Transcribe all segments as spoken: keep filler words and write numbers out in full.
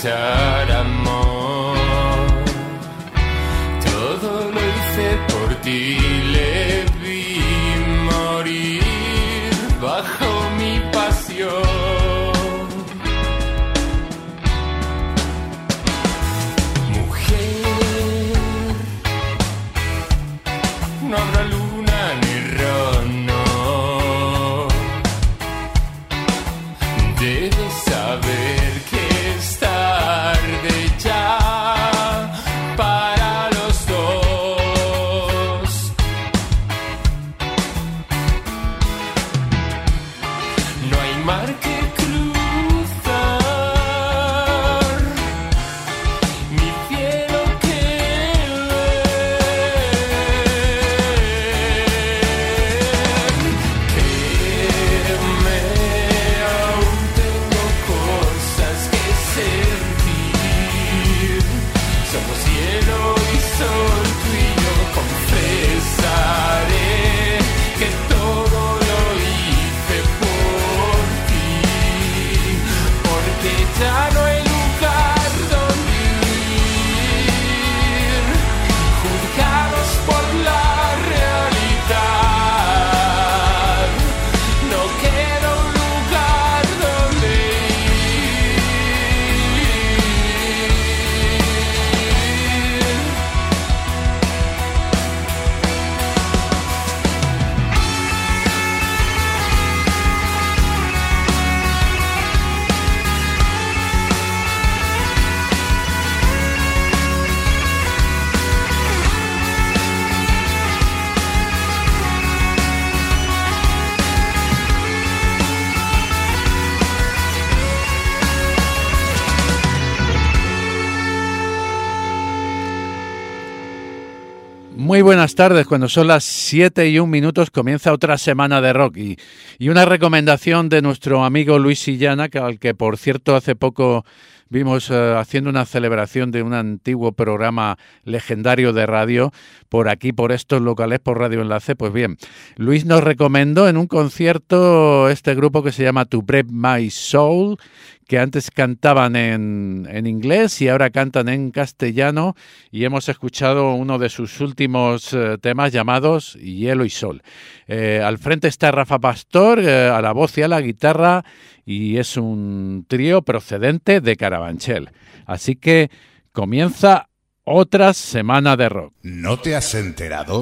escuchar amor. Todo lo hice por ti, le vi morir bajo mi pasión. No habrá luna ni rono. Debes saber que es tarde ya para los dos. No hay mar que cruzar, ni cielo que Muy buenas tardes, cuando son las siete y un minutos comienza otra semana de rock y, y una recomendación de nuestro amigo Luis Sillana, que, al que por cierto hace poco vimos uh, haciendo una celebración de un antiguo programa legendario de radio por aquí, por estos locales, por Radio Enlace. Pues bien, Luis nos recomendó en un concierto este grupo que se llama To Break My Soul, que antes cantaban en, en inglés y ahora cantan en castellano, y hemos escuchado uno de sus últimos eh, temas llamados Hielo y Sol. Eh, al frente está Rafa Pastor, eh, a la voz y a la guitarra, y es un trío procedente de Carabanchel. Así que comienza otra semana de rock. ¿No te has enterado?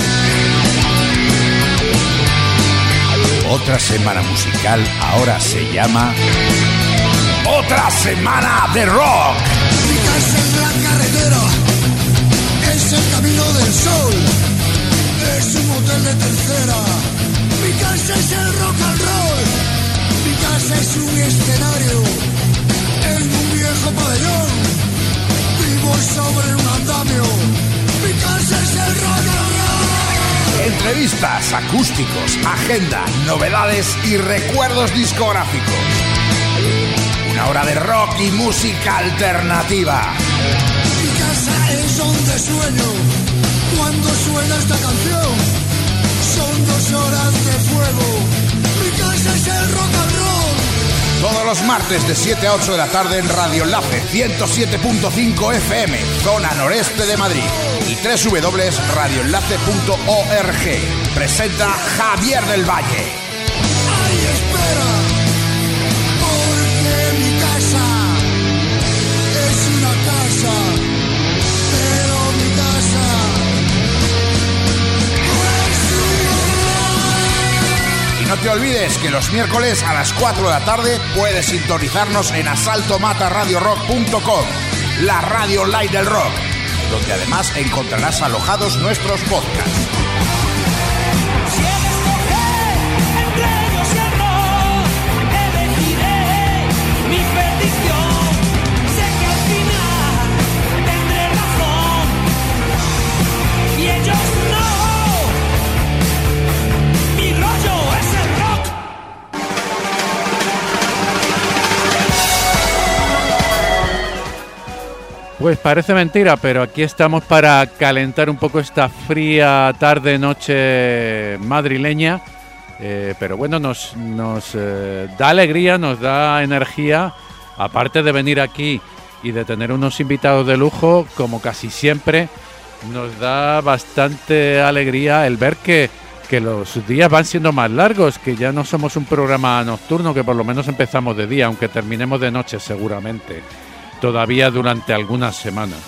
Otra semana musical ahora se llama Otra Semana de Rock. Mi casa es la carretera, es el camino del sol, es un hotel de tercera. Mi casa es el rock and roll, mi casa es un escenario en un viejo pabellón, vivo sobre un andamio. Mi casa es el rock and roll. Entrevistas, acústicos, agenda, novedades y recuerdos discográficos. Una hora de rock y música alternativa. Mi casa es donde sueño cuando suena esta canción. Son dos horas de fuego. Mi casa es el rock and roll. Todos los martes de siete a ocho de la tarde en Radio Enlace ciento siete punto cinco F M, zona noreste de Madrid, y doble u doble u doble u punto radio enlace punto org. Presenta Javier del Valle. Ay, espera. Es una casa, pero mi casa es. Y no te olvides que los miércoles a las cuatro de la tarde puedes sintonizarnos en asalto mata radio rock punto com, la radio online del rock, donde además encontrarás alojados nuestros podcasts. Pues parece mentira, pero aquí estamos para calentar un poco esta fría tarde-noche madrileña. Eh, pero bueno, nos, nos eh, da alegría, nos da energía, aparte de venir aquí y de tener unos invitados de lujo, como casi siempre, nos da bastante alegría el ver que, que los días van siendo más largos, que ya no somos un programa nocturno, que por lo menos empezamos de día, aunque terminemos de noche seguramente, todavía durante algunas semanas.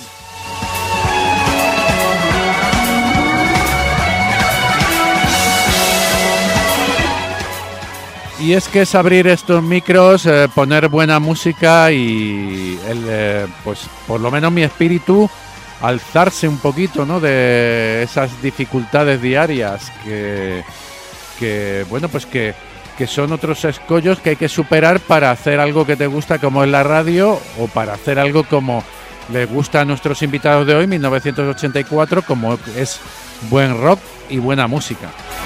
Y es que es abrir estos micros, eh, poner buena música y, el, eh, pues por lo menos mi espíritu, alzarse un poquito, ¿no?, de esas dificultades diarias que, que bueno, pues que, que son otros escollos que hay que superar para hacer algo que te gusta, como es la radio, o para hacer algo como les gusta a nuestros invitados de hoy, mil novecientos ochenta y cuatro, como es buen rock y buena música.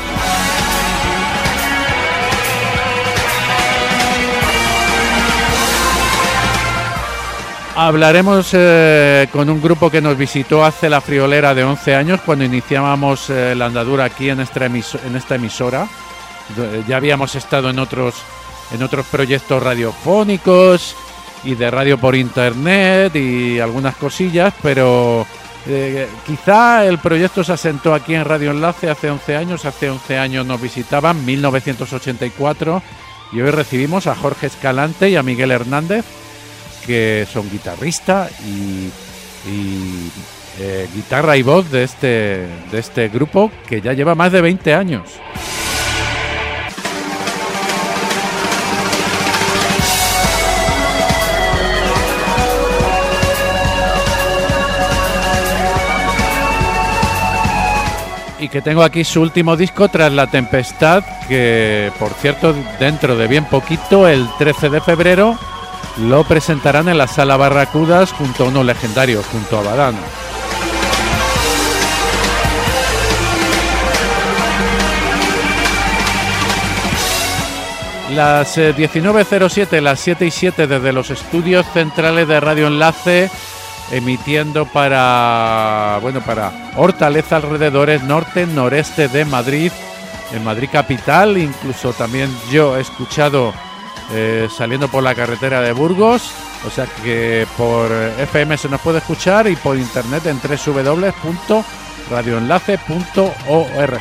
Hablaremos eh, con un grupo que nos visitó hace la friolera de once años, cuando iniciábamos eh, la andadura aquí en esta, emis- en esta emisora. Ya habíamos estado en otros, en otros proyectos radiofónicos y de radio por internet y algunas cosillas, pero eh, quizá el proyecto se asentó aquí en Radio Enlace hace once años. Hace once años nos visitaban, mil novecientos ochenta y cuatro, y hoy recibimos a Jorge Escalante y a Miguel Hernández, que son guitarrista y, y eh, guitarra y voz de este, de este grupo, que ya lleva más de veinte años. Y que tengo aquí su último disco, Tras la Tempestad, que por cierto dentro de bien poquito, el trece de febrero, lo presentarán en la Sala Barracudas junto a unos legendarios, junto a Badano. Las eh, diecinueve cero siete, las siete y siete desde los estudios centrales de Radio Enlace, emitiendo para, bueno, para Hortaleza, alrededores, norte, noreste de Madrid, en Madrid capital. Incluso también yo he escuchado Eh, saliendo por la carretera de Burgos, o sea que por F M se nos puede escuchar, y por internet en doble u doble u doble u punto radio enlace punto org.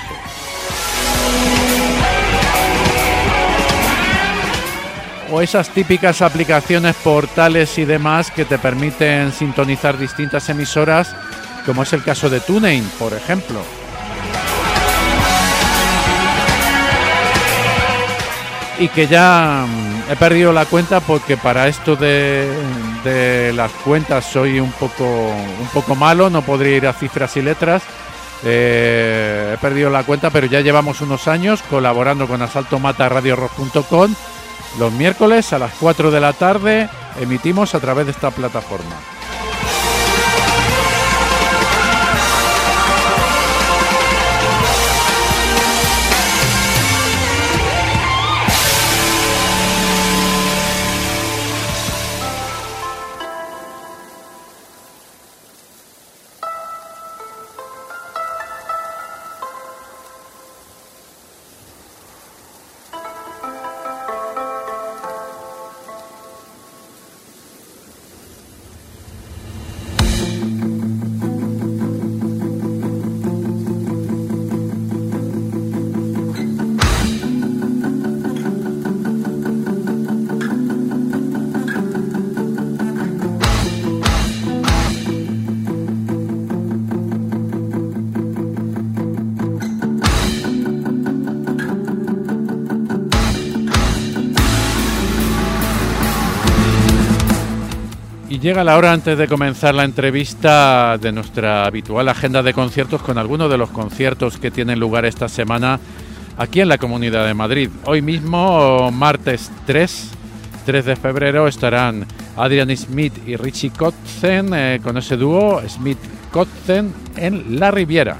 O esas típicas aplicaciones, portales y demás que te permiten sintonizar distintas emisoras, como es el caso de TuneIn, por ejemplo. Y que ya mm, he perdido la cuenta, porque para esto de, de las cuentas soy un poco un poco malo, no podría ir a cifras y letras. Eh, he perdido la cuenta, pero ya llevamos unos años colaborando con asalto mata radio rock punto com. Los miércoles a las cuatro de la tarde emitimos a través de esta plataforma. Llega la hora, antes de comenzar la entrevista, de nuestra habitual agenda de conciertos, con algunos de los conciertos que tienen lugar esta semana aquí en la Comunidad de Madrid. Hoy mismo, martes tres de febrero, estarán Adrian Smith y Richie Kotzen, eh, con ese dúo Smith-Kotzen, en La Riviera.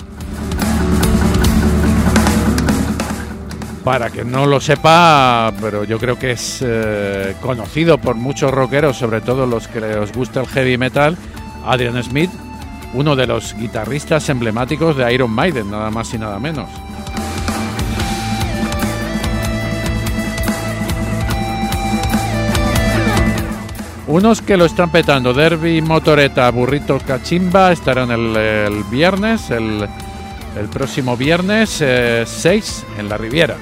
Para que no lo sepa, pero yo creo que es eh, conocido por muchos rockeros, sobre todo los que les gusta el heavy metal, Adrian Smith, uno de los guitarristas emblemáticos de Iron Maiden, nada más y nada menos. Unos que lo están petando, Derby, Motoreta, Burrito, Cachimba, estarán el, el viernes, el, el próximo viernes eh, seis en la Riviera.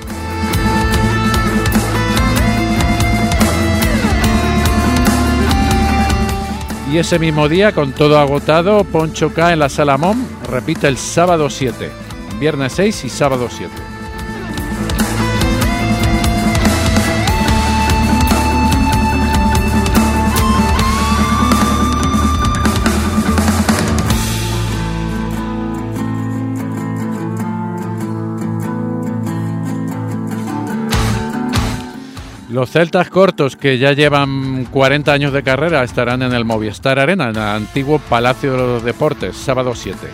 Y ese mismo día, con todo agotado, Poncho K en la Sala Mom repite el sábado siete, viernes seis y sábado siete. Los celtas cortos, que ya llevan cuarenta años de carrera, estarán en el Movistar Arena, en el antiguo Palacio de los Deportes, sábado siete.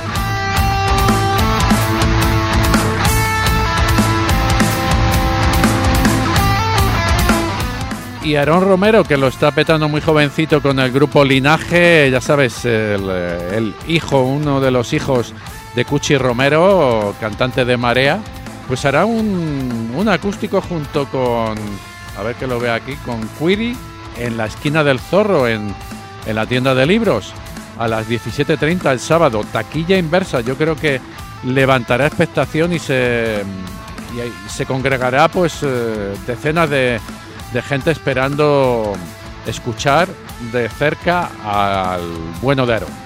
Y Aarón Romero, que lo está petando muy jovencito con el grupo Linaje, ya sabes, el, el hijo, uno de los hijos de Cuchi Romero, cantante de Marea, pues hará un, un acústico junto con, a ver que lo vea aquí, con Quiri en la esquina del Zorro, en, en la tienda de libros, a las diecisiete treinta el sábado. Taquilla inversa, yo creo que levantará expectación y se, y, y se congregará pues eh, decenas de, de gente esperando escuchar de cerca al bueno de Aarón.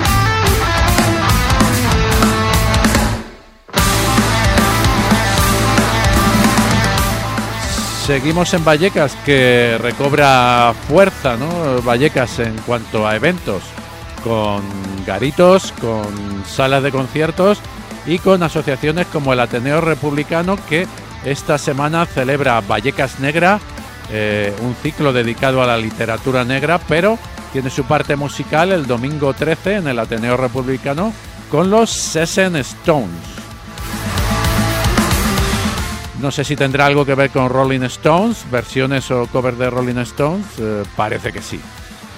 Seguimos en Vallecas, que recobra fuerza, ¿no? Vallecas en cuanto a eventos, con garitos, con salas de conciertos y con asociaciones como el Ateneo Republicano, que esta semana celebra Vallecas Negra, eh, un ciclo dedicado a la literatura negra, pero tiene su parte musical el domingo trece en el Ateneo Republicano con los Sessen Stones. No sé si tendrá algo que ver con Rolling Stones, versiones o covers de Rolling Stones, eh, parece que sí.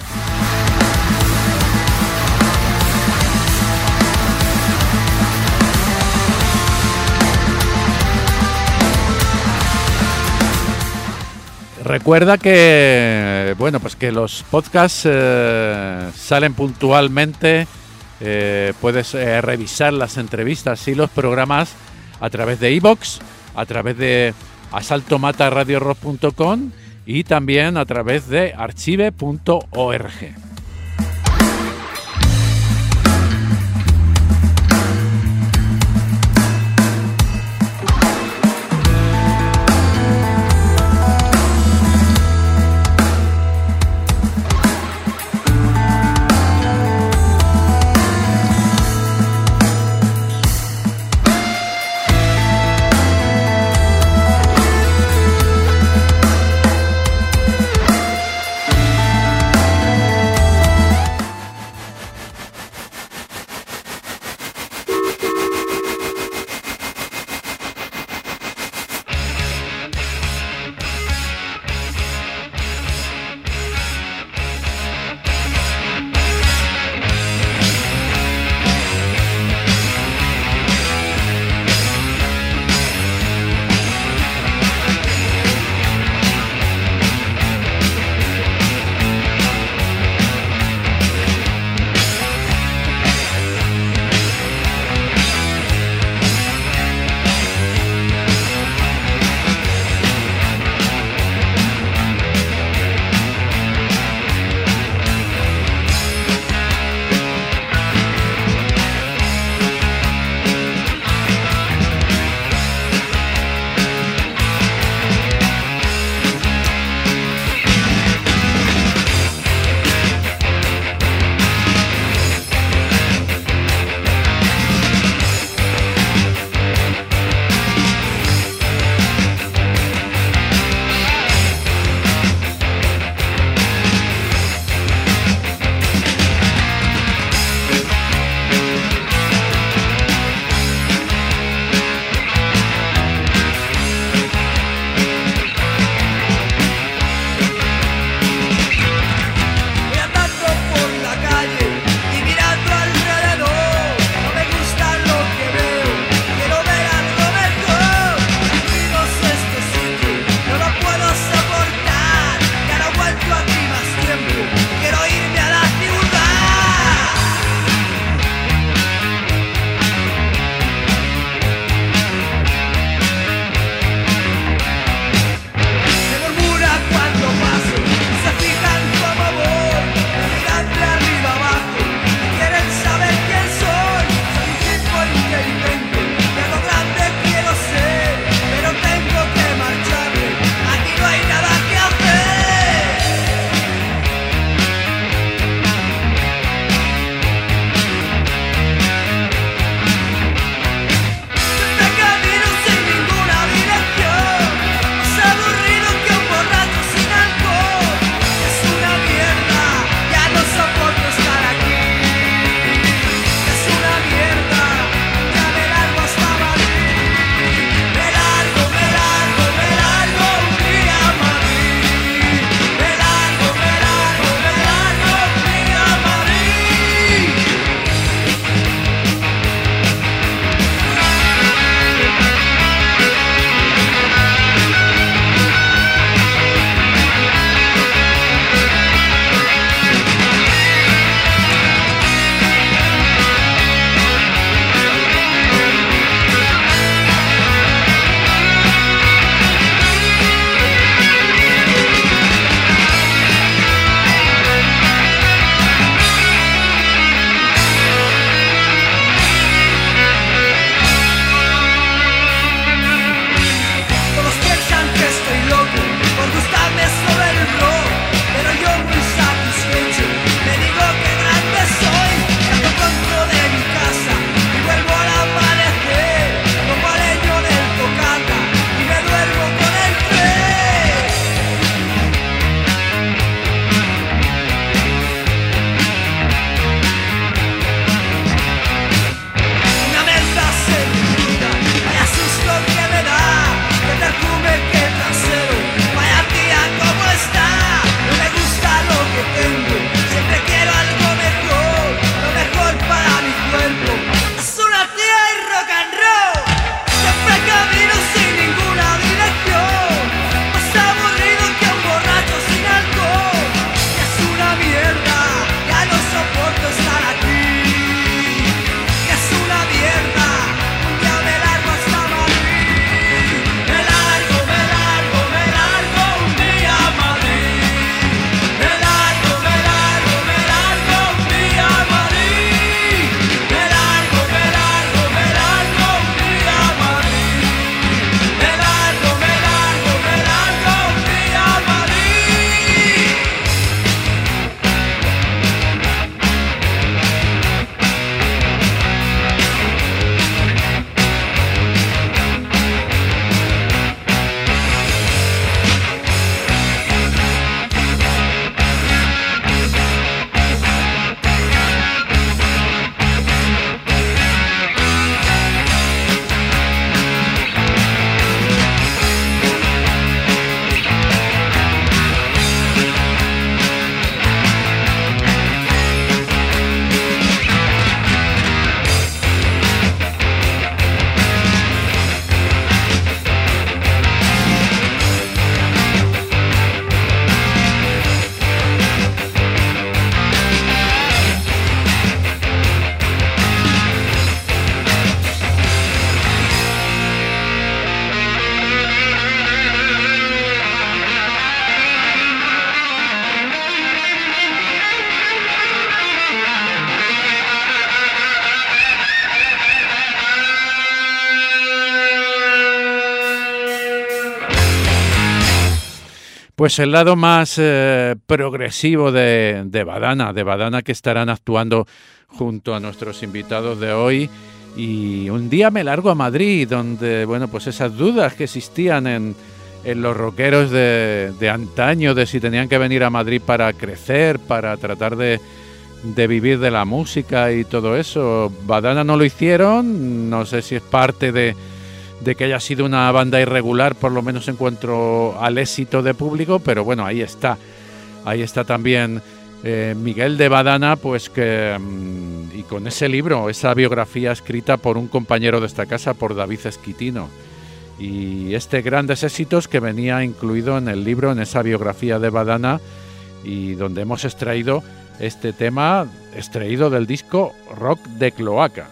Recuerda que, bueno, pues que los podcasts eh, salen puntualmente, eh, puedes eh, revisar las entrevistas y los programas a través de iVoox, a través de asalto mata radio rock punto com y también a través de archive punto org. Pues el lado más eh, progresivo de, de Badana, de Badana que estarán actuando junto a nuestros invitados de hoy. Y un día me largo a Madrid, donde, bueno, pues esas dudas que existían en, en los rockeros de, de antaño, de si tenían que venir a Madrid para crecer, para tratar de, de vivir de la música y todo eso. Badana no lo hicieron, no sé si es parte de, de que haya sido una banda irregular, por lo menos en cuanto al éxito de público, pero bueno, ahí está, ahí está también eh, Miguel de Badana, pues que, y con ese libro, esa biografía escrita por un compañero de esta casa, por David Esquitino, y este Grandes Éxitos que venía incluido en el libro, en esa biografía de Badana, y donde hemos extraído este tema, extraído del disco Rock de Cloaca.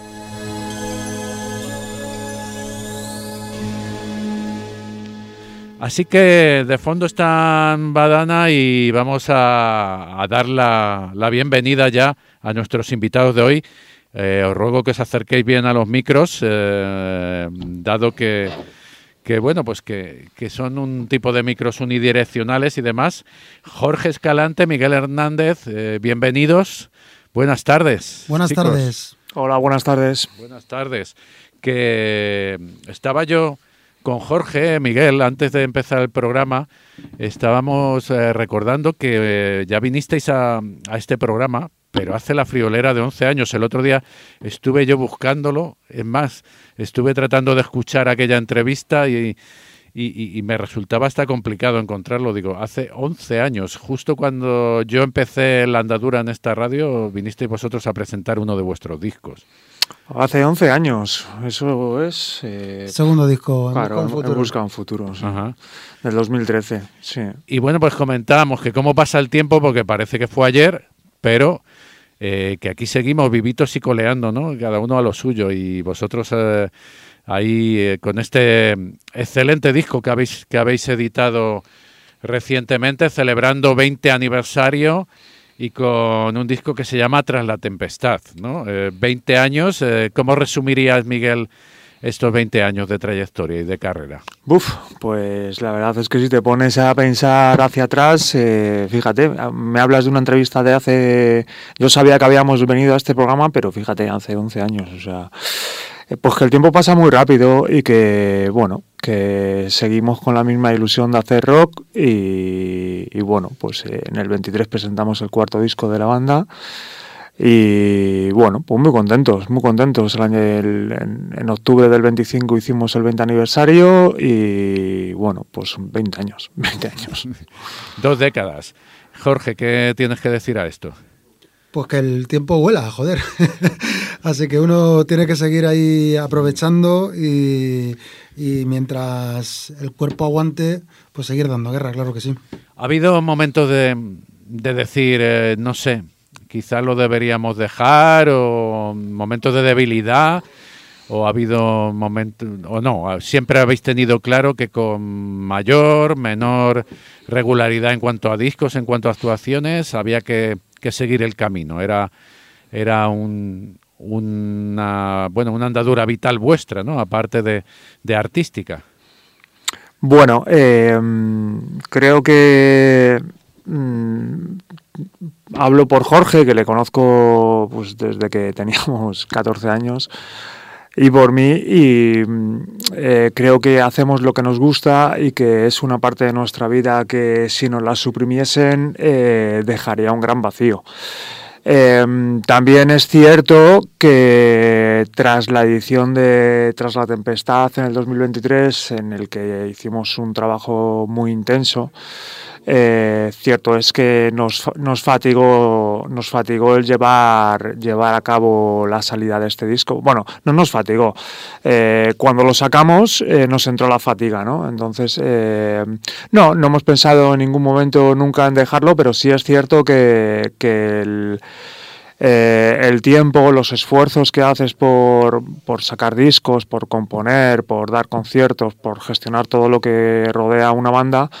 Así que de fondo está Badana y vamos a, a dar la, la bienvenida ya a nuestros invitados de hoy. Eh, os ruego que os acerquéis bien a los micros, eh, dado que, que bueno, pues que, que son un tipo de micros unidireccionales y demás. Jorge Escalante, Miguel Hernández, eh, bienvenidos. Buenas tardes. Buenas chicos. tardes. Hola, buenas tardes. Buenas tardes. Que estaba yo con Jorge, Miguel, antes de empezar el programa, estábamos eh, recordando que eh, ya vinisteis a, a este programa, pero hace la friolera de once años. El otro día estuve yo buscándolo, es más, estuve tratando de escuchar aquella entrevista y, y, y me resultaba hasta complicado encontrarlo. Digo, hace once años, justo cuando yo empecé la andadura en esta radio, vinisteis vosotros a presentar uno de vuestros discos. Hace once años, eso es... Eh, Segundo disco, claro, En Busca de un Futuro. En Busca de un Futuro, sí. Ajá. Del dos mil trece, sí. Y bueno, pues comentábamos que cómo pasa el tiempo, porque parece que fue ayer, pero eh, que aquí seguimos vivitos y coleando, ¿no? Cada uno a lo suyo, y vosotros eh, ahí eh, con este excelente disco que habéis, que habéis editado recientemente, celebrando veinte aniversario, y con un disco que se llama Tras la Tempestad, ¿no? Eh, veinte años, eh, ¿cómo resumirías, Miguel, estos veinte años de trayectoria y de carrera? Uf, pues la verdad es que si te pones a pensar hacia atrás, eh, fíjate, me hablas de una entrevista de hace... Yo sabía que habíamos venido a este programa, pero fíjate, hace once años, o sea... Pues que el tiempo pasa muy rápido y que, bueno, que seguimos con la misma ilusión de hacer rock y, y bueno, pues eh, en el veintitrés presentamos el cuarto disco de la banda y bueno, pues muy contentos, muy contentos. El año, el, en, en octubre del veinticinco hicimos el veinte aniversario y bueno, pues veinte años, veinte años. Dos décadas. Jorge, ¿qué tienes que decir a esto? Pues que el tiempo vuela, joder. Así que uno tiene que seguir ahí aprovechando y, y mientras el cuerpo aguante, pues seguir dando guerra, claro que sí. ¿Ha habido momentos de, de decir, eh, no sé, quizás lo deberíamos dejar, o momentos de debilidad, o ha habido momentos, o no, siempre habéis tenido claro que con mayor, menor regularidad en cuanto a discos, en cuanto a actuaciones, había que... que seguir el camino? Era, era un, una, bueno, una andadura vital vuestra, ¿no? Aparte de, de artística. Bueno, eh, creo que mmm, hablo por Jorge, que le conozco pues desde que teníamos catorce años, y por mí, y eh, creo que hacemos lo que nos gusta y que es una parte de nuestra vida que si nos la suprimiesen eh, dejaría un gran vacío. Eh, también es cierto que tras la edición de Tras la Tempestad en el dos mil veintitrés, en el que hicimos un trabajo muy intenso, Eh, cierto es que nos, nos fatigó nos fatigó el llevar llevar a cabo la salida de este disco. Bueno, no nos fatigó. Eh, cuando lo sacamos eh, nos entró la fatiga, ¿no? Entonces, eh, no, no hemos pensado en ningún momento nunca en dejarlo, pero sí es cierto que, que el Eh, el tiempo, los esfuerzos que haces por, por sacar discos, por componer, por dar conciertos, por gestionar todo lo que rodea a una banda,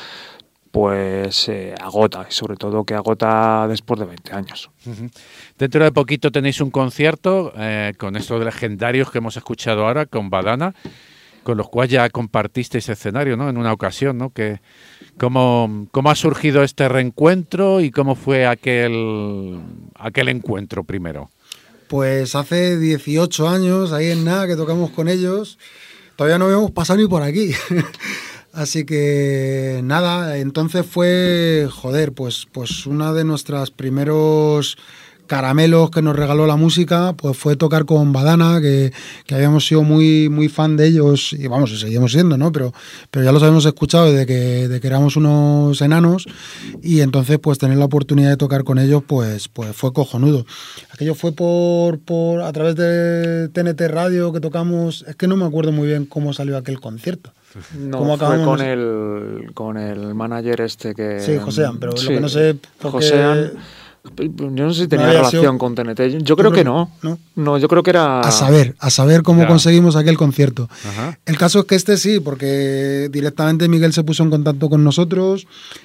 pues eh, agota, y sobre todo que agota después de veinte años. Uh-huh. Dentro de poquito tenéis un concierto eh, con estos legendarios que hemos escuchado ahora, con Badana, con los cuales ya compartisteis escenario, ¿no? En una ocasión, ¿no? ¿Qué, ¿Cómo, ¿Cómo ha surgido este reencuentro y cómo fue aquel, aquel encuentro primero? Pues hace dieciocho años, ahí en nada, que tocamos con ellos. Todavía no habíamos pasado ni por aquí. Así que nada, entonces fue, joder, pues, pues una de nuestras primeros caramelos que nos regaló la música, pues fue tocar con Badana, que, que habíamos sido muy, muy fan de ellos, y vamos, y seguimos siendo, ¿no? Pero, pero ya los habíamos escuchado desde que, de que éramos unos enanos, y entonces pues tener la oportunidad de tocar con ellos, pues, pues fue cojonudo. Aquello fue por, por a través de T N T Radio que tocamos, es que no me acuerdo muy bien cómo salió aquel concierto. No, fue con el, con el manager este que... Sí, Josean, pero sí, lo que no sé... Porque... Josean, yo no sé si tenía no relación sido... con T N T. Yo, yo creo, creo que no. no. No, yo creo que era... A saber, a saber cómo ya. conseguimos aquel concierto. Ajá. El caso es que este sí, porque directamente Miguel se puso en contacto con nosotros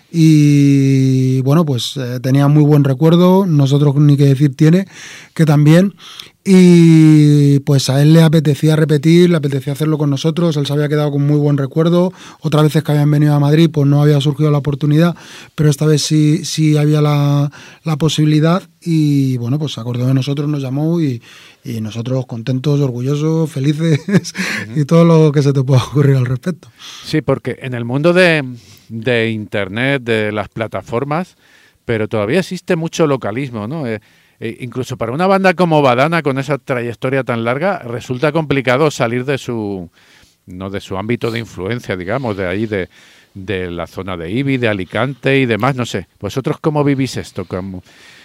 y, bueno, pues eh, tenía muy buen recuerdo, nosotros ni que decir tiene, que también... Y pues a él le apetecía repetir, le apetecía hacerlo con nosotros, él se había quedado con muy buen recuerdo. Otras veces que habían venido a Madrid pues no había surgido la oportunidad, pero esta vez sí, sí había la, la posibilidad y bueno, pues se acordó de nosotros, nos llamó y, y nosotros contentos, orgullosos, felices uh-huh. y todo lo que se te pueda ocurrir al respecto. Sí, porque en el mundo de, de Internet, de las plataformas, pero todavía existe mucho localismo, ¿no? Eh, Eh, incluso para una banda como Badana, con esa trayectoria tan larga, resulta complicado salir de su no de su ámbito de influencia, digamos, de ahí, de, de la zona de Ibi, de Alicante y demás, no sé. ¿Vosotros cómo vivís esto? ¿Cómo,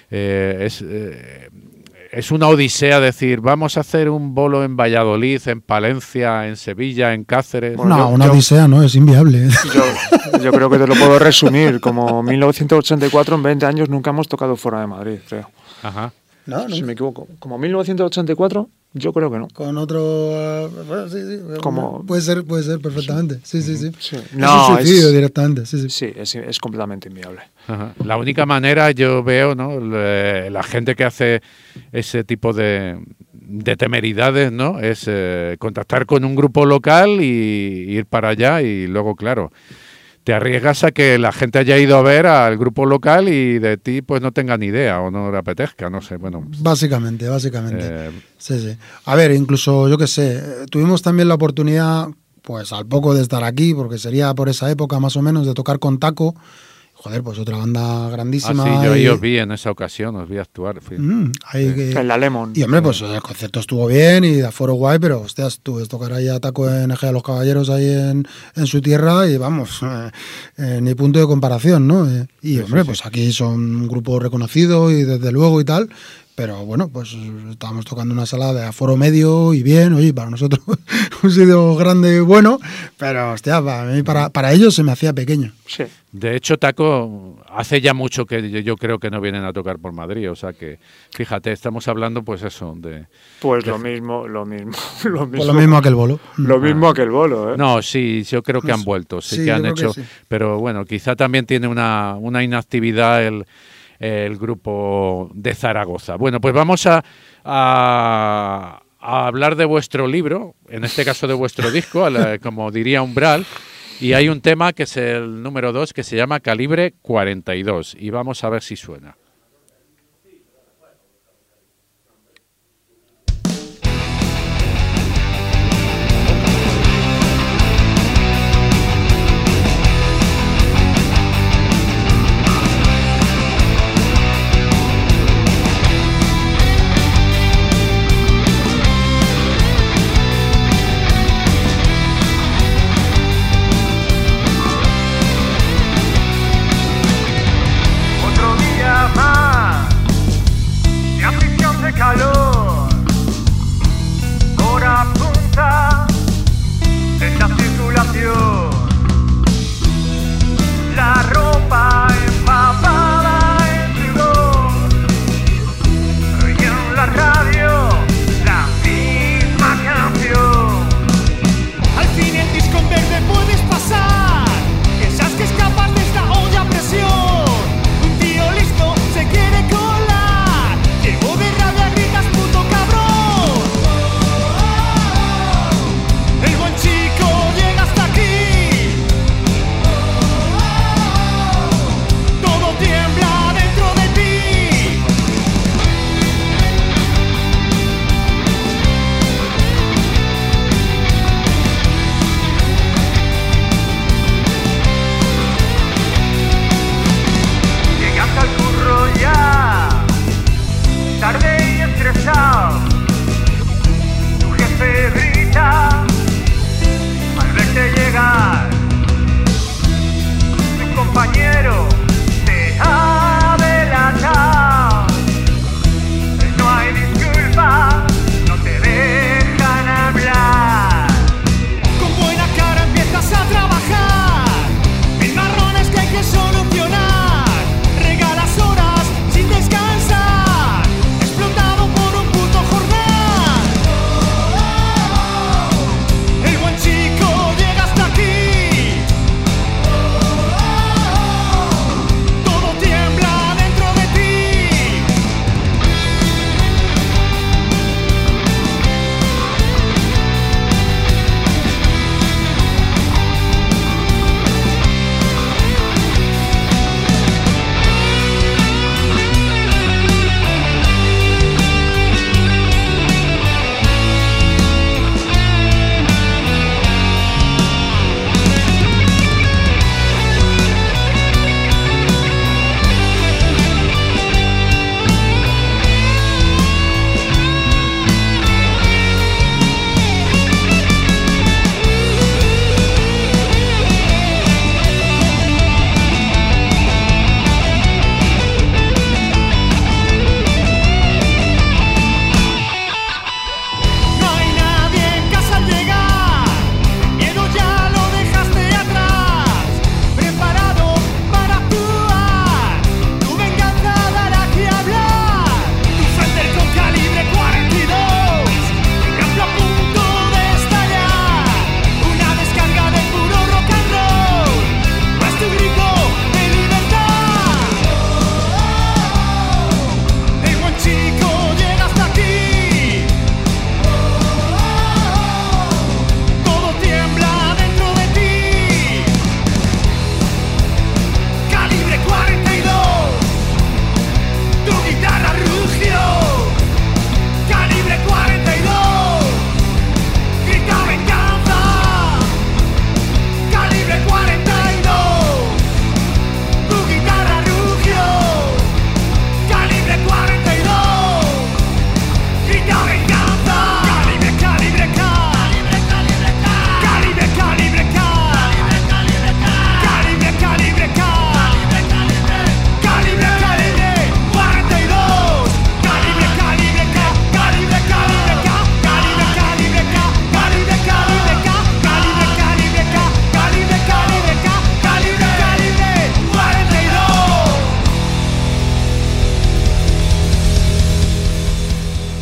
eh, es, eh, es una odisea decir, vamos a hacer un bolo en Valladolid, en Palencia, en Sevilla, en Cáceres? Bueno, no, yo, una yo, odisea no, es inviable. Yo, yo creo que te lo puedo resumir. Como mil novecientos ochenta y cuatro, en veinte años, nunca hemos tocado fuera de Madrid, creo. Ajá. No, si me equivoco. Como mil novecientos ochenta y cuatro, yo creo que no. Con otro... Uh, bueno, sí, sí. Como... Puede ser, puede ser perfectamente. Sí, sí, sí. sí. No, es un suicidio es... directamente. Sí, sí. Sí, es, es completamente inviable. Ajá. La única manera, yo veo, ¿no? La, la gente que hace ese tipo de, de temeridades, ¿no? Es eh, contactar con un grupo local y ir para allá y luego, claro... te arriesgas a que la gente haya ido a ver al grupo local y de ti pues no tenga ni idea o no le apetezca, no sé, bueno. Básicamente, básicamente. Eh, sí, sí. A ver, incluso, yo qué sé, tuvimos también la oportunidad, pues al poco de estar aquí, porque sería por esa época más o menos, de tocar con Taco. Joder, pues otra banda grandísima. Ah, sí, yo y... ahí os vi en esa ocasión, os vi actuar. Mm, ahí sí. que... En la Lemon. Y hombre, pues el concierto estuvo bien y de aforo guay, pero hostias, tú ves tocar ahí a Taco en Ejea de los Caballeros ahí en, en su tierra y vamos, eh, eh, ni punto de comparación, ¿no? Eh, y sí, hombre, sí, pues sí. aquí son un grupo reconocido y desde luego y tal. Pero bueno, pues estábamos tocando una sala de aforo medio y bien, oye, para nosotros un sitio grande y bueno, pero hostia, para mí, para, para ellos se me hacía pequeño. Sí. De hecho, Taco, hace ya mucho que yo, yo creo que no vienen a tocar por Madrid, o sea que, fíjate, estamos hablando pues eso, de... Pues de... lo mismo, lo mismo, lo mismo. Pues lo mismo que el bolo. Lo mismo ah. que el bolo, ¿eh? No, sí, yo creo que han vuelto, sí, sí que han hecho, que sí. Pero bueno, quizá también tiene una, una inactividad el... el grupo de Zaragoza. Bueno, pues vamos a, a, a hablar de vuestro libro, en este caso de vuestro disco, la, como diría Umbral, y hay un tema que es el número dos que se llama Calibre cuarenta y dos, y vamos a ver si suena. Otro día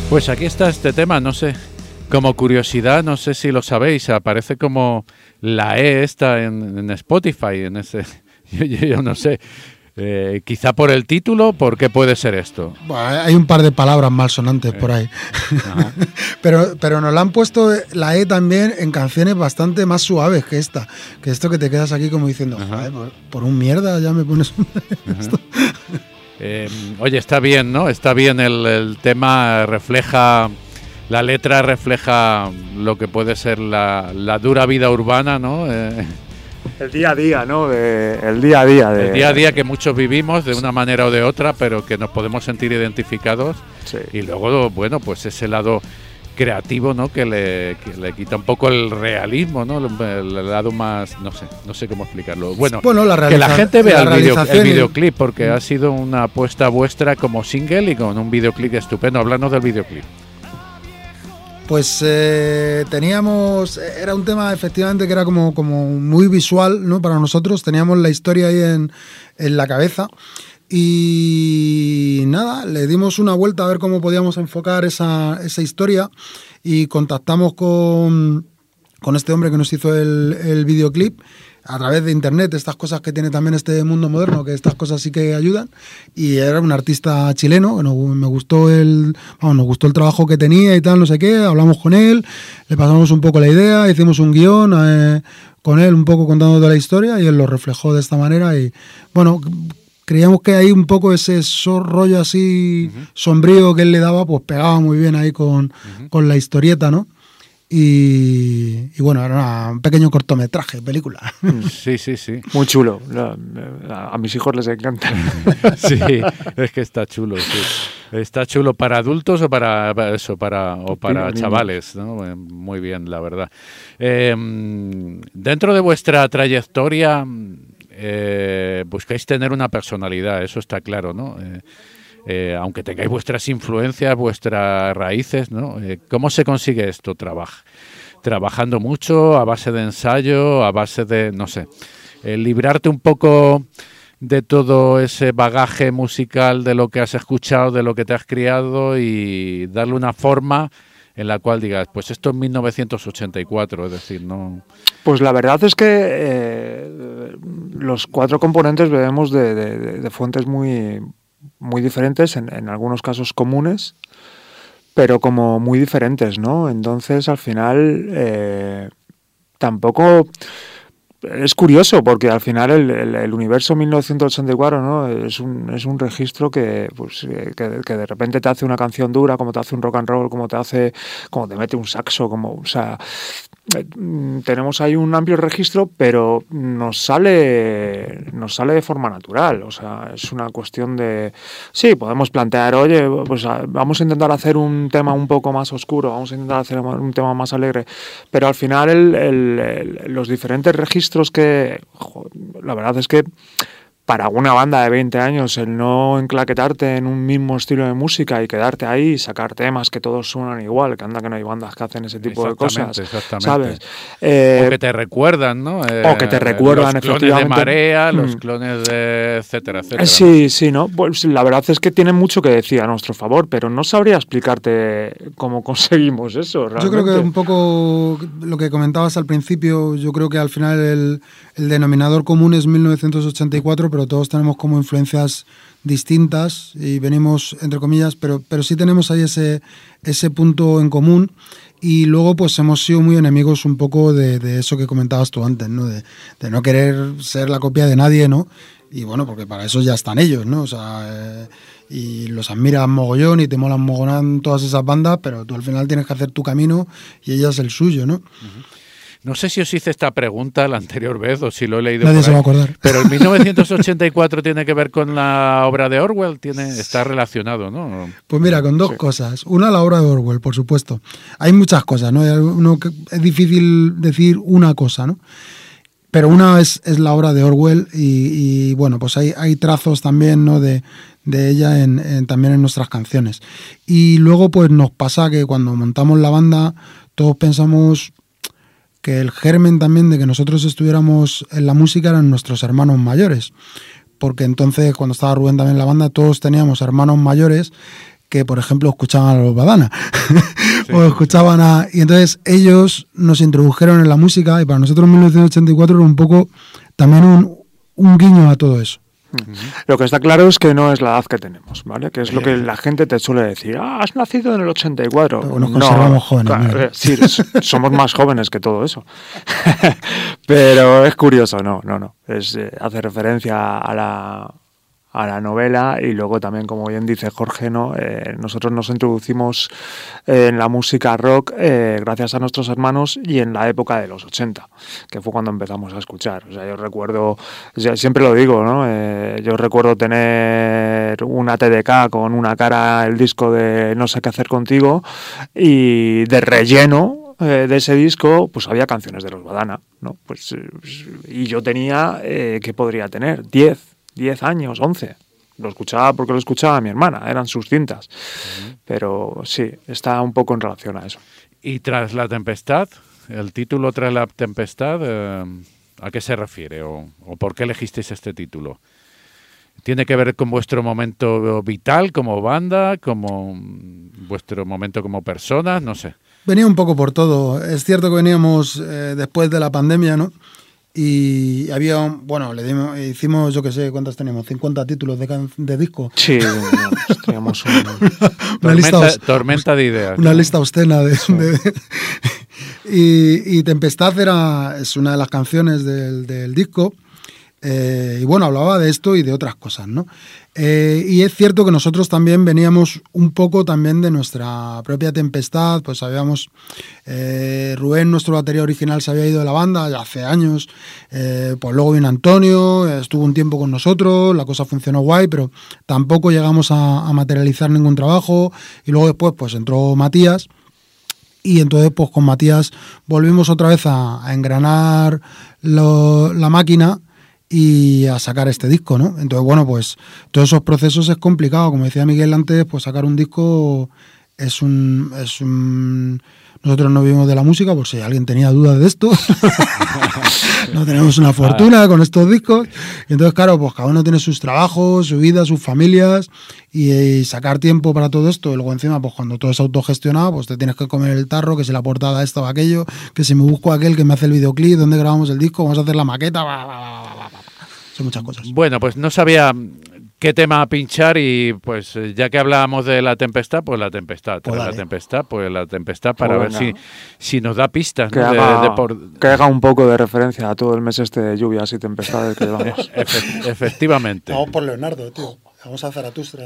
Pues aquí está este tema, no sé, como curiosidad, no sé si lo sabéis, aparece como la E esta en, en Spotify, en ese, yo, yo, yo no sé, eh, quizá por el título, ¿por qué puede ser esto? Bueno, hay un par de palabras malsonantes eh. por ahí, pero, pero nos la han puesto la E también en canciones bastante más suaves que esta, que esto que te quedas aquí como diciendo, por, por un mierda ya me pones un... esto. Eh, oye, está bien, ¿no? Está bien, el, el tema refleja, la letra refleja lo que puede ser la, la dura vida urbana, ¿no? Eh, el día a día, ¿no? De, el día a día. De, el día a día que muchos vivimos de una manera o de otra, pero que nos podemos sentir identificados. Sí. Y luego, bueno, pues ese lado creativo, ¿no? Que le, que le quita un poco el realismo, ¿no? El, el lado más, no sé, no sé cómo explicarlo. Bueno, bueno la que la gente vea la el, video, el videoclip, porque y... ha sido una apuesta vuestra como single y con un videoclip estupendo. Háblanos del videoclip. Pues eh, teníamos, era un tema efectivamente que era como, como muy visual, ¿no? Para nosotros, teníamos la historia ahí en, en la cabeza. Y nada, le dimos una vuelta a ver cómo podíamos enfocar esa, esa historia y contactamos con, con este hombre que nos hizo el, el videoclip a través de internet, estas cosas que tiene también este mundo moderno, que estas cosas sí que ayudan, y era un artista chileno, no, me gustó el, vamos, nos gustó el trabajo que tenía y tal, no sé qué, hablamos con él, le pasamos un poco la idea, hicimos un guión eh, con él un poco contando toda la historia y él lo reflejó de esta manera y bueno... Creíamos que ahí un poco ese rollo así uh-huh. sombrío que él le daba, pues pegaba muy bien ahí con, uh-huh. con la historieta, ¿no? Y, y bueno, era una, un pequeño cortometraje, película. Sí, sí, sí. Muy chulo. A, a mis hijos les encanta. Sí, es que está chulo, sí. Está chulo para adultos o para eso, para o para sí, chavales, ¿no? Muy bien, la verdad. Eh, dentro de vuestra trayectoria... Eh, buscáis tener una personalidad, eso está claro, ¿no? Eh, eh, aunque tengáis vuestras influencias, vuestras raíces, ¿no? Eh, ¿Cómo se consigue esto? Trabaja, trabajando mucho, a base de ensayo, a base de, no sé, eh, librarte un poco de todo ese bagaje musical, de lo que has escuchado, de lo que te has criado y darle una forma en la cual digas, pues esto es mil novecientos ochenta y cuatro, es decir, no... Pues la verdad es que eh, los cuatro componentes bebemos de, de, de fuentes muy, muy diferentes, en, en algunos casos comunes, pero como muy diferentes, ¿no? Entonces, al final, eh, tampoco... Es curioso porque al final el, el, el universo mil novecientos ochenta y cuatro, ¿no? es un es un registro que pues que, que de repente te hace una canción dura, como te hace un rock and roll, como te hace como te mete un saxo, como o sea eh, tenemos ahí un amplio registro, pero nos sale nos sale de forma natural, o sea, es una cuestión de sí, podemos plantear, oye, pues vamos a intentar hacer un tema un poco más oscuro, vamos a intentar hacer un tema más alegre, pero al final el, el, el, los diferentes registros que, joder, la verdad es que para una banda de veinte años el no enclaquetarte en un mismo estilo de música y quedarte ahí y sacar temas que todos suenan igual, que anda que no hay bandas que hacen ese tipo de cosas, exactamente. ¿sabes? Eh, o que te recuerdan, ¿no? Eh, o que te recuerdan, los clones de Marea, los clones de etcétera, etcétera. Sí, sí, ¿no? Pues la verdad es que tienen mucho que decir a nuestro favor, pero no sabría explicarte cómo conseguimos eso, realmente. Yo creo que un poco lo que comentabas al principio, yo creo que al final el, el denominador común es mil novecientos ochenta y cuatro, pero todos tenemos como influencias distintas y venimos, entre comillas, pero, pero sí tenemos ahí ese, ese punto en común y luego pues hemos sido muy enemigos un poco de, de eso que comentabas tú antes, ¿no? De, de no querer ser la copia de nadie, ¿no? Y bueno, porque para eso ya están ellos, ¿no? O sea, eh, y los admiras mogollón y te molan mogollón todas esas bandas, pero tú al final tienes que hacer tu camino y ellas el suyo, ¿no? Uh-huh. No sé si os hice esta pregunta la anterior vez o si lo he leído. Nadie por se ahí, va a acordar. Pero el mil novecientos ochenta y cuatro tiene que ver con la obra de Orwell, tiene está relacionado, ¿no? Pues mira, con dos sí. cosas. Una, la obra de Orwell, por supuesto. Hay muchas cosas, ¿no? Uno, es difícil decir una cosa, ¿no? Pero una es, es la obra de Orwell y, y bueno, pues hay, hay trazos también, ¿no? de, de ella en, en, también en nuestras canciones. Y luego pues nos pasa que cuando montamos la banda todos pensamos que el germen también de que nosotros estuviéramos en la música eran nuestros hermanos mayores, porque entonces cuando estaba Rubén también en la banda todos teníamos hermanos mayores que, por ejemplo, escuchaban a los Badana. Sí, o escuchaban a... Y entonces ellos nos introdujeron en la música y para nosotros mil novecientos ochenta y cuatro era un poco también un, un guiño a todo eso. Lo que está claro es que no es la edad que tenemos, ¿vale? Que es lo que la gente te suele decir. Ah, has nacido en el ochenta y cuatro. Pero nos conservamos no, jóvenes. Claro, sí, somos más jóvenes que todo eso. Pero es curioso, no, no, no. Es, eh, hace referencia a la, a la novela y luego también, como bien dice Jorge, ¿no? Eh, nosotros nos introducimos eh, en la música rock eh, gracias a nuestros hermanos y en la época de los ochenta, que fue cuando empezamos a escuchar. O sea, yo recuerdo, yo siempre lo digo, ¿no? Eh, yo recuerdo tener una T D K con una cara, el disco de No sé qué hacer contigo, y de relleno eh, de ese disco, pues había canciones de los Badana, ¿no? Pues, eh, y yo tenía, eh, ¿qué podría tener? diez diez años, once. Lo escuchaba porque lo escuchaba mi hermana, eran sus cintas. Uh-huh. Pero sí, está un poco en relación a eso. ¿Y Tras la tempestad? ¿El título Tras la tempestad? Eh, ¿A qué se refiere? ¿O, o por qué elegisteis este título? ¿Tiene que ver con vuestro momento vital como banda? ¿Como vuestro momento como personas? No sé. Venía un poco por todo. Es cierto que veníamos eh, después de la pandemia, ¿no? Y había, un, bueno, le dimos, hicimos, yo qué sé, ¿cuántos teníamos? cincuenta títulos de, can, de disco. Sí, teníamos un, una tormenta, lista, tormenta de ideas. Una ¿no? lista obscena de... Sí. de y, y Tempestad era, es una de las canciones del, del disco. Eh, y bueno, hablaba de esto y de otras cosas, ¿no? Eh, y es cierto que nosotros también veníamos un poco también de nuestra propia tempestad, pues habíamos, eh, Rubén, nuestro batería original, se había ido de la banda ya hace años, eh, pues luego vino Antonio, estuvo un tiempo con nosotros, la cosa funcionó guay, pero tampoco llegamos a, a materializar ningún trabajo, y luego después pues entró Matías, y entonces pues con Matías volvimos otra vez a, a engranar lo, la máquina, y a sacar este disco, ¿no? Entonces, bueno, pues todos esos procesos es complicado. Como decía Miguel antes, pues sacar un disco es un... Es un nosotros no vivimos de la música, por si alguien tenía dudas de esto. No tenemos una fortuna con estos discos. Y entonces, claro, pues cada uno tiene sus trabajos, su vida, sus familias, y, y sacar tiempo para todo esto. Y luego encima, pues cuando todo es autogestionado, pues te tienes que comer el tarro, que si la portada esta o aquello, que si me busco aquel que me hace el videoclip, dónde grabamos el disco, vamos a hacer la maqueta, bla, bla, bla, bla, bla. Son muchas cosas. Bueno, pues no sabía qué tema pinchar y pues ya que hablábamos de la tempestad, pues la tempestad, pues la tempestad, pues la tempestad para pues ver si, si nos da pistas, que, ¿no? haga, de, de por... que haga un poco de referencia a todo el mes este de lluvias y tempestades que llevamos. Efe- efectivamente. Vamos por Leonardo, tío. Vamos a Zaratustra.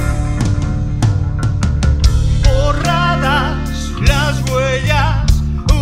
Borradas las huellas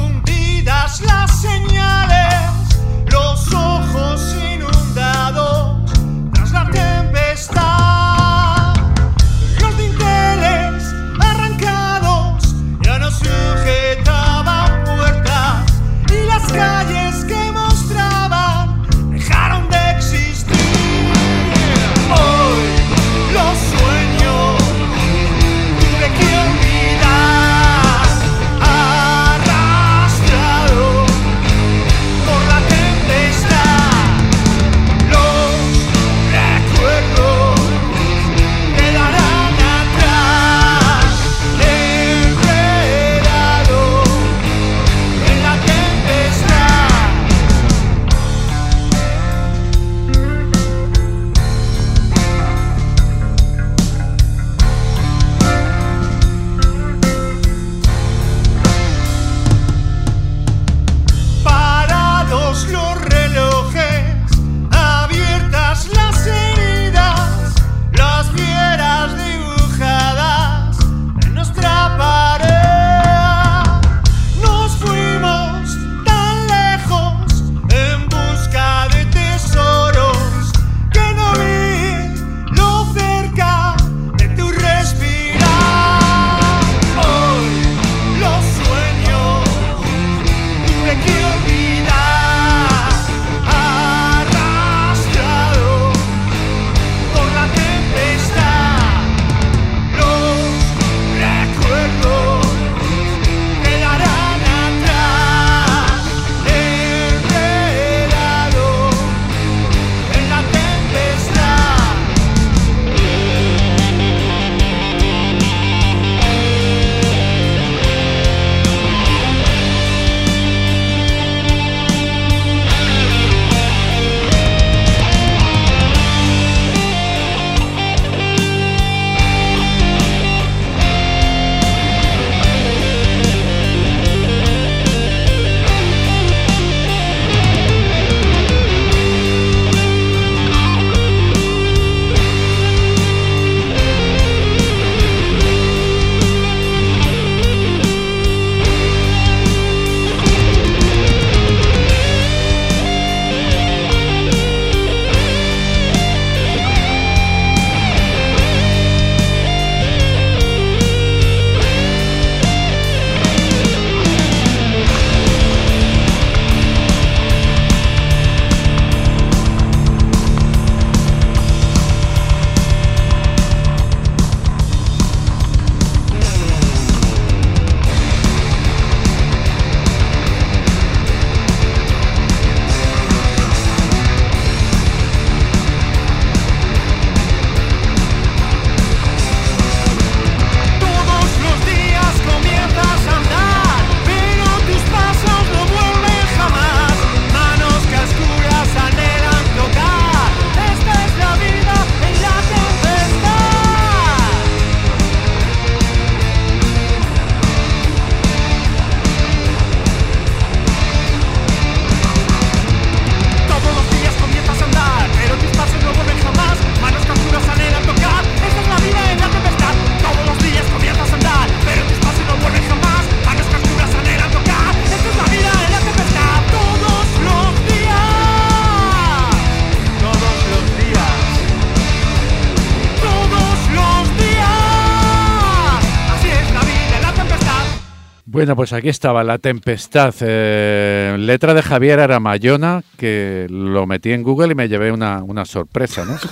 Bueno, pues aquí estaba La Tempestad, eh, letra de Javier Aramayona, que lo metí en Google y me llevé una, una sorpresa, ¿no?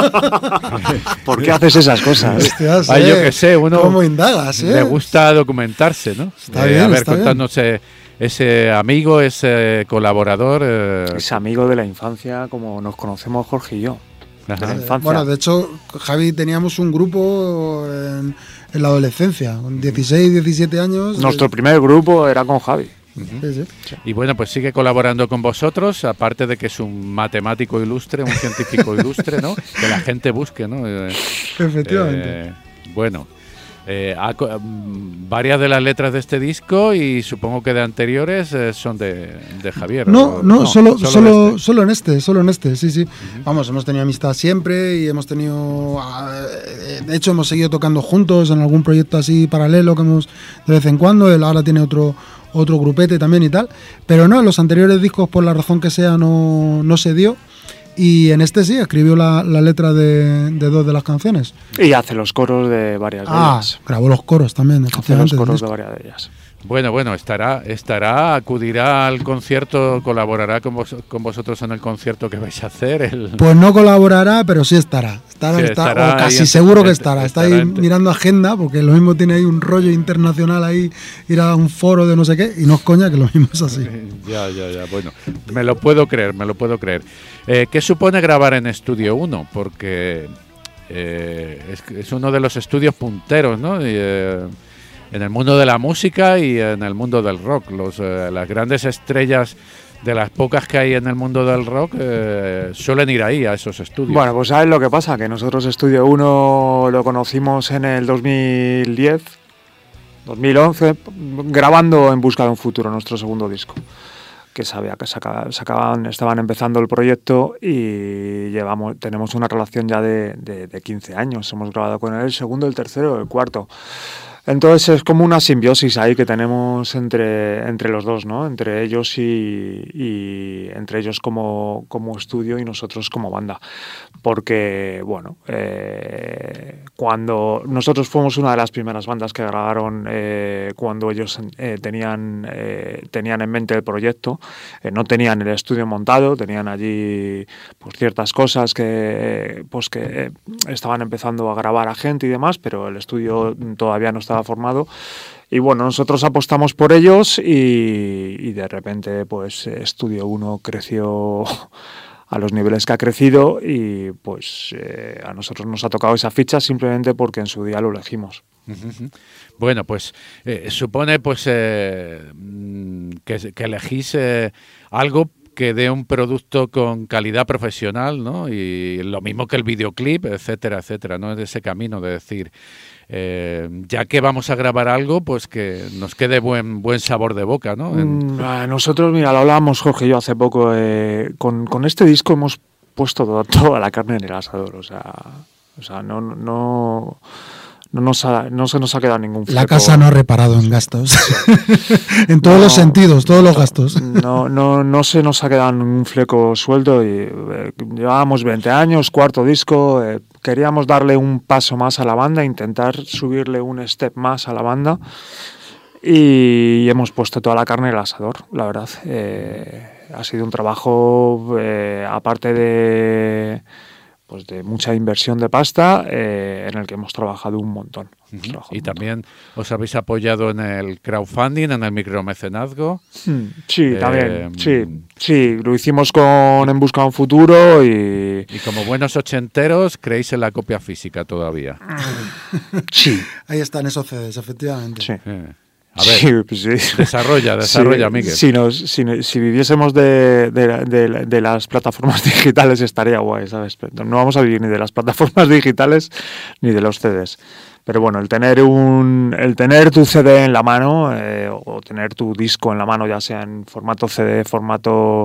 ¿Por qué haces esas cosas? Hostias, Ay, yo eh, qué sé, uno ¿Cómo indagas, eh? le gusta documentarse, ¿no? Está Eh, bien, a ver, está bien. contadnos eh, ese amigo, ese colaborador. eh, Es amigo de la infancia, como nos conocemos Jorge y yo. De la Ajá. infancia. Bueno, de hecho, Javi, teníamos un grupo en, en la adolescencia, con dieciséis, diecisiete años. Nuestro eh, primer grupo era con Javi. sí, sí. Y bueno, pues sigue colaborando con vosotros, aparte de que es un matemático ilustre, un científico ilustre, ¿no? Que la gente busque, ¿no? Eh, Efectivamente. eh, bueno, eh, ha co- mm, varias de las letras de este disco y supongo que de anteriores eh, son de, de Javier. No, ¿o- no, solo, de solo, este. solo en este, solo en este, sí, sí. Vamos, hemos tenido amistad siempre y hemos tenido, ah, eh, de hecho hemos seguido tocando juntos en algún proyecto así paralelo que hemos de vez en cuando. Él ahora tiene otro, otro grupete también y tal, pero no, en los anteriores discos por la razón que sea no, no se dio. Y en este sí, escribió la, la letra de, de dos de las canciones. Y hace los coros de varias de Ah, ellas. grabó los coros también, Hace los efectivamente. del coros de disco. varias de ellas. Bueno, bueno, estará, estará, acudirá al concierto, colaborará con, vos- con vosotros en el concierto que vais a hacer. El... Pues no colaborará, pero sí estará. Estará, Sí, está- estará o ahí casi en- seguro que en- estará. Está estará ahí en- mirando agenda, porque lo mismo tiene ahí un rollo internacional ahí, ir a un foro de no sé qué, y no es coña que lo mismo es así. Ya, ya, ya. Bueno, me lo puedo creer, me lo puedo creer. Eh, ¿Qué supone grabar en Estudio uno? Porque eh, es, es uno de los estudios punteros, ¿no? Y, eh, en el mundo de la música y en el mundo del rock. Los, eh, las grandes estrellas de las pocas que hay en el mundo del rock eh, suelen ir ahí, a esos estudios. Bueno, pues ¿sabes lo que pasa? Que nosotros Estudio uno lo conocimos en el dos mil diez, dos mil once, grabando En Busca de un Futuro, nuestro segundo disco. Que sabía que saca- sacaban, estaban empezando el proyecto y llevamos, tenemos una relación ya de, de, de quince años. Hemos grabado con él el segundo, el tercero, el cuarto. Entonces es como una simbiosis ahí que tenemos entre, entre los dos, ¿no? Entre ellos y, y entre ellos como, como estudio y nosotros como banda. Porque, bueno, eh, cuando nosotros fuimos una de las primeras bandas que grabaron eh, cuando ellos eh, tenían, eh, tenían en mente el proyecto, eh, no tenían el estudio montado, tenían allí pues ciertas cosas que, pues, que eh, estaban empezando a grabar a gente y demás, pero el estudio todavía no estaba formado. Y bueno, nosotros apostamos por ellos y, y de repente pues Estudio uno creció a los niveles que ha crecido y pues eh, a nosotros nos ha tocado esa ficha simplemente porque en su día lo elegimos. Ujú. Bueno, pues eh, supone pues eh, mm, que, que elegís eh, algo que dé un producto con calidad profesional, ¿no? Y lo mismo que el videoclip, etcétera, etcétera, ¿no? Es ese camino de decir, eh, ya que vamos a grabar algo, pues que nos quede buen buen sabor de boca, ¿no? En- Mm, a nosotros, mira, lo hablábamos Jorge y yo hace poco, eh, con, con este disco hemos puesto toda, toda la carne en el asador, o sea, o sea no, no, no, nos ha- no se nos ha quedado ningún La fleco. casa no ha reparado en gastos. En todos No, los sentidos, todos los gastos. No, no, no se nos ha quedado ningún fleco suelto y eh, llevábamos veinte años, cuarto disco, eh, queríamos darle un paso más a la banda, intentar subirle un step más a la banda y hemos puesto toda la carne en el asador, la verdad. Eh, ha sido un trabajo, eh, aparte de, pues de mucha inversión de pasta, eh, en el que hemos trabajado un montón. Hemos trabajado y un montón. también os habéis apoyado en el crowdfunding, en el micromecenazgo. Hmm, Sí, Eh, también, sí, sí, lo hicimos con En Busca de un Futuro y Y como buenos ochenteros, creéis en la copia física todavía. sí, Ahí están esos C Ds, efectivamente. sí. Eh, A ver, Sí, pues sí. desarrolla, desarrolla, Sí, Miguel. Si, nos, si, no- si viviésemos de, de, de- de las plataformas digitales estaría guay, ¿sabes? Pero no vamos a vivir ni de las plataformas digitales ni de los C Ds. Pero bueno, el tener un el tener tu C D en la mano eh, o tener tu disco en la mano, ya sea en formato C D, formato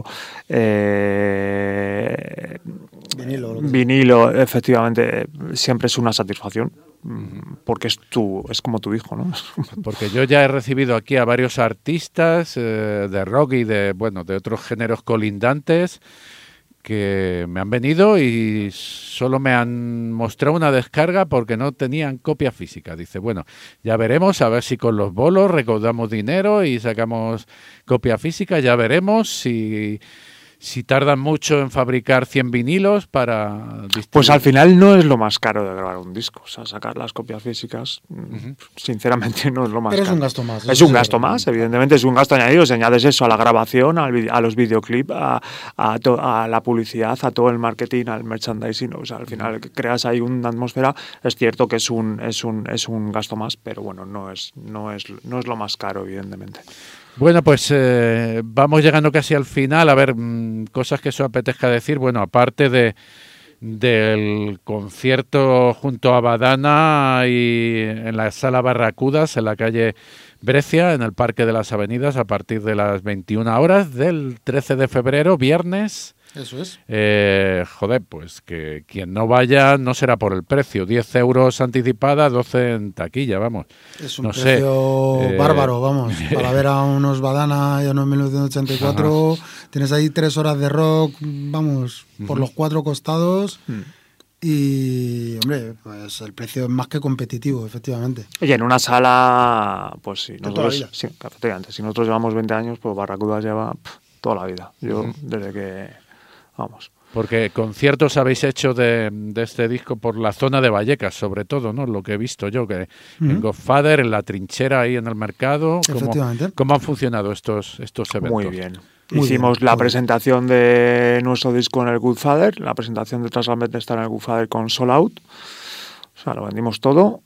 eh, Vinilo, lo que sea. vinilo, efectivamente, siempre es una satisfacción mm, porque es tu es como tu hijo, ¿no? Porque yo ya he recibido aquí a varios artistas eh, de rock y de bueno de otros géneros colindantes que me han venido y solo me han mostrado una descarga porque no tenían copia física. Dice, bueno, ya veremos, a ver si con los bolos recaudamos dinero y sacamos copia física, ya veremos si... Si tardan mucho en fabricar cien vinilos para distribuir. Pues al final no es lo más caro de grabar un disco. O sea, sacar las copias físicas, uh-huh. sinceramente no es lo más Pero caro. es un gasto más. Es un gasto más, evidentemente es un gasto añadido. Si añades eso a la grabación, al, a los videoclips, a, a, to, a la publicidad, a todo el marketing, al merchandising. O sea, al final creas ahí una atmósfera. Es cierto que es un, es un, es un gasto más, pero bueno, no es, no es, no es lo más caro, evidentemente. Bueno, pues eh, vamos llegando casi al final. A ver, mmm, cosas que os apetezca decir. Bueno, aparte de del concierto junto a Badana y en la Sala Barracudas, en la calle Breccia, en el Parque de las Avenidas, a partir de las veintiuna horas del trece de febrero, viernes. Eso es. Eh, joder, pues que quien no vaya no será por el precio. diez euros anticipada, doce en taquilla, vamos. Es un no precio sé, eh, bárbaro, vamos. Para ver a unos Badana y a unos mil novecientos ochenta y cuatro, ajá. Tienes ahí tres horas de rock, vamos, uh-huh. por los cuatro costados. Uh-huh. Y, hombre, pues el precio es más que competitivo, efectivamente. Y en una sala, pues sí, nosotros, sí, efectivamente, si nosotros llevamos veinte años, pues Barracudas lleva pff, toda la vida. Yo, uh-huh. desde que... Vamos. Porque conciertos habéis hecho de, de este disco por la zona de Vallecas, sobre todo, ¿no? Lo que he visto yo, que uh-huh. en Godfather, en la trinchera ahí en el mercado. ¿Cómo, ¿cómo han funcionado estos, estos eventos? Muy bien. Muy Hicimos bien, la presentación bien. de nuestro disco en el Godfather, la presentación de Transatlantic está en el Godfather con Sold Out. O sea, lo vendimos todo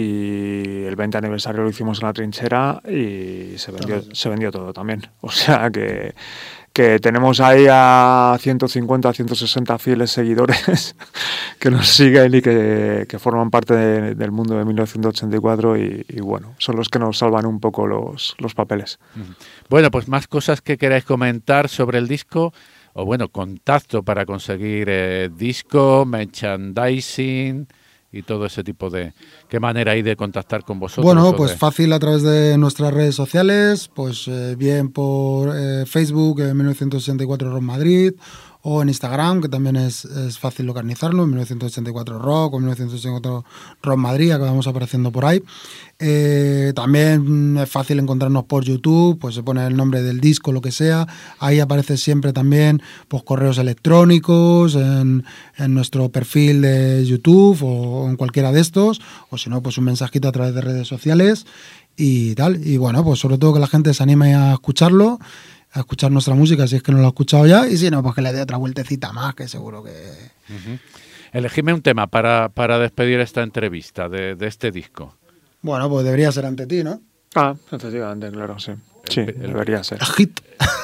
y el veinte aniversario lo hicimos en la trinchera y se vendió, claro. se vendió todo también. O sea que... que tenemos ahí a ciento cincuenta, ciento sesenta fieles seguidores que nos siguen y que, que forman parte de, del mundo de mil novecientos ochenta y cuatro y, y bueno, son los que nos salvan un poco los, los papeles. Bueno, pues más cosas que queráis comentar sobre el disco, o bueno, contacto para conseguir eh, disco, merchandising... y todo ese tipo de... ¿Qué manera hay de contactar con vosotros? Bueno, pues de... fácil a través de nuestras redes sociales, pues eh, bien por eh, Facebook, eh, mil novecientos ochenta y cuatro Rock Madrid, o en Instagram, que también es, es fácil localizarlo, mil novecientos ochenta y cuatro Rock o mil novecientos ochenta y cuatro Rock Madrid, acabamos apareciendo por ahí. Eh, también es fácil encontrarnos por YouTube, pues se pone el nombre del disco, lo que sea, ahí aparece siempre también pues correos electrónicos en, en nuestro perfil de YouTube o en cualquiera de estos, o si no, pues un mensajito a través de redes sociales y tal. Y bueno, pues sobre todo que la gente se anime a escucharlo, a escuchar nuestra música si es que no lo ha escuchado ya, y si no, pues que le dé otra vueltecita más, que seguro que... Uh-huh. Elegidme un tema para, para despedir esta entrevista de, de este disco. Bueno, pues debería ser Ante ti, ¿no? Ah, efectivamente, claro, sí. Sí, el, el, debería ser. El hit.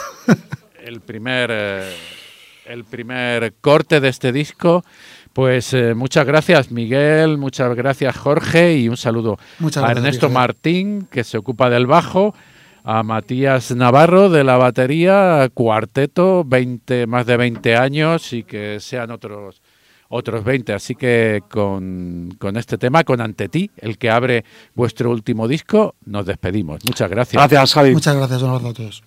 El primer, eh, el primer corte de este disco. Pues eh, muchas gracias, Miguel, muchas gracias, Jorge, y un saludo muchas a Ernesto gracias, Martín, que se ocupa del bajo, a Matías Navarro de la batería, cuarteto, veinte, más de veinte años y que sean otros otros veinte. Así que con, con este tema, con Ante ti, el que abre vuestro último disco, nos despedimos. Muchas gracias. Gracias, Javi. Muchas gracias, un abrazo a todos.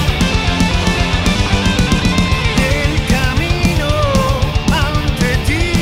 El camino ante ti.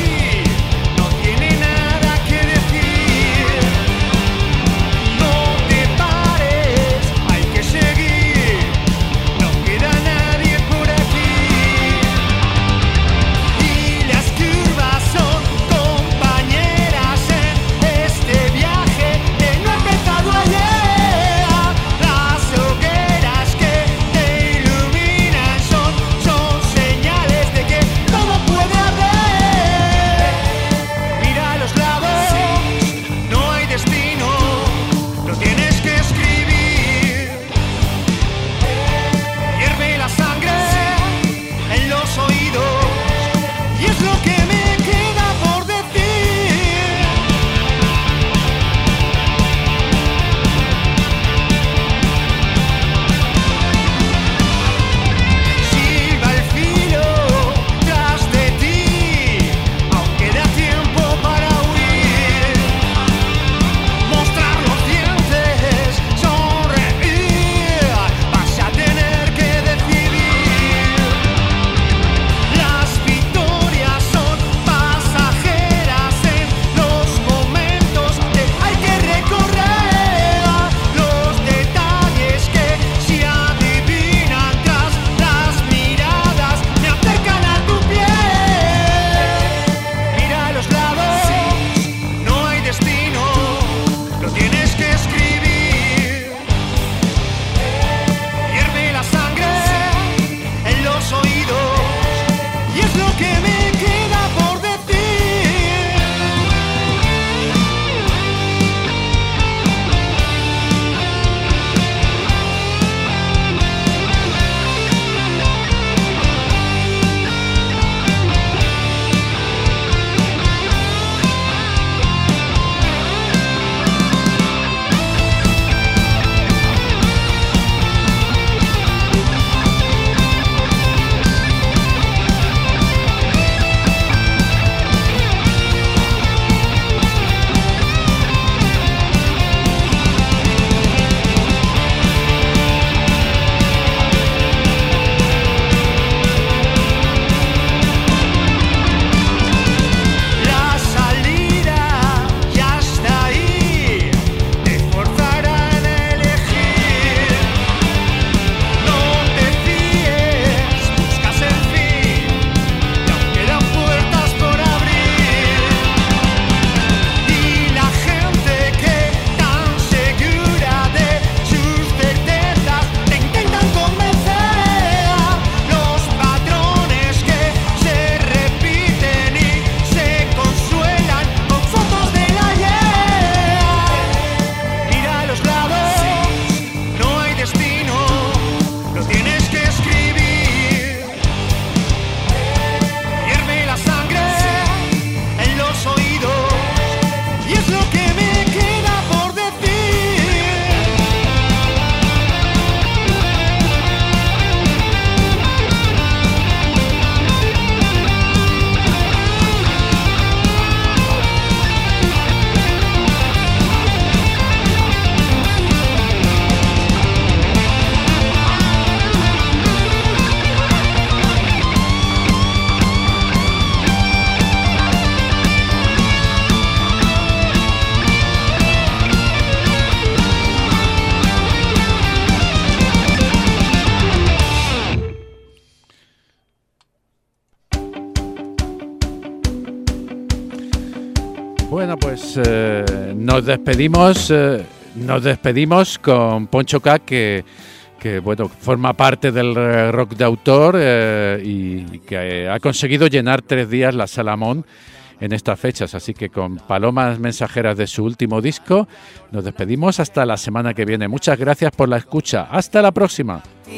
Bueno, pues eh, nos despedimos, eh, nos despedimos con Poncho K, que, que bueno, forma parte del rock de autor eh, y que ha conseguido llenar tres días la Sala Món en estas fechas, así que con Palomas Mensajeras de su último disco nos despedimos hasta la semana que viene. Muchas gracias por la escucha, hasta la próxima. Y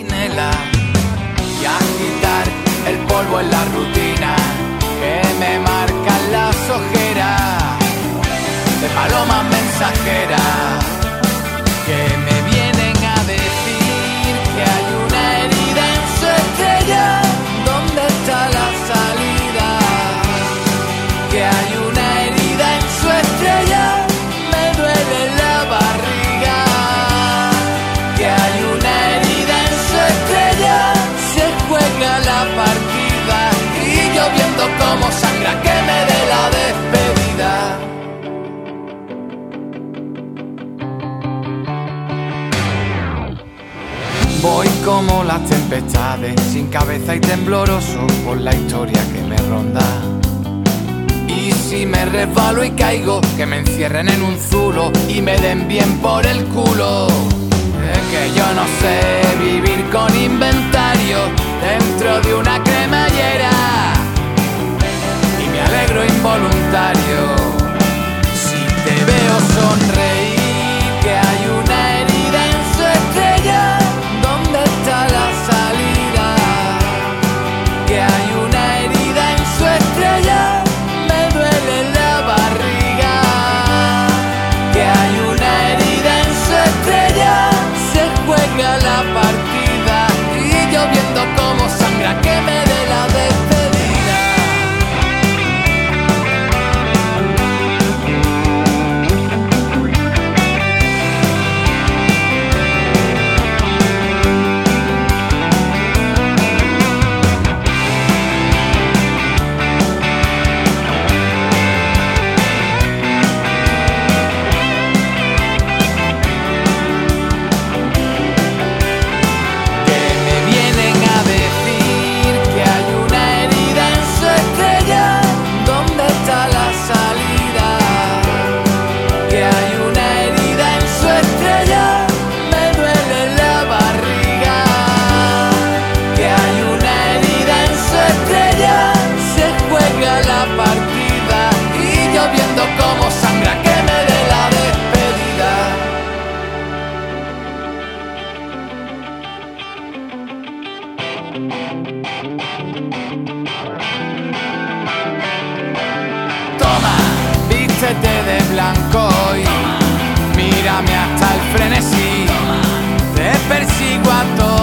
agitar el polvo en la rutina que me marcan las ojeras de palomas mensajeras que me vienen a decir que hay una herida en su estrella. ¿Dónde está la salida? Que hay una herida en su estrella, me duele la barriga. Que hay una herida en su estrella, se juega la partida y yo viendo cómo sangra que me dé la despedida. Voy como las tempestades, sin cabeza y tembloroso por la historia que me ronda. Y si me resbalo y caigo, que me encierren en un zulo y me den bien por el culo. Es que yo no sé vivir con inventario dentro de una cremallera y me alegro involuntario si te veo sonreír, que hay una herida en su estrella. ¿Dónde está la salida? Que hay una herida en su estrella, me duele la barriga. Que hay una herida en su estrella, se juega la partida y yo viendo cómo sangra que me dé la despedida. Cómo sangra que me dé la despedida. Toma, vístete de blanco y mírame hasta el frenesí. Te persigo a todos.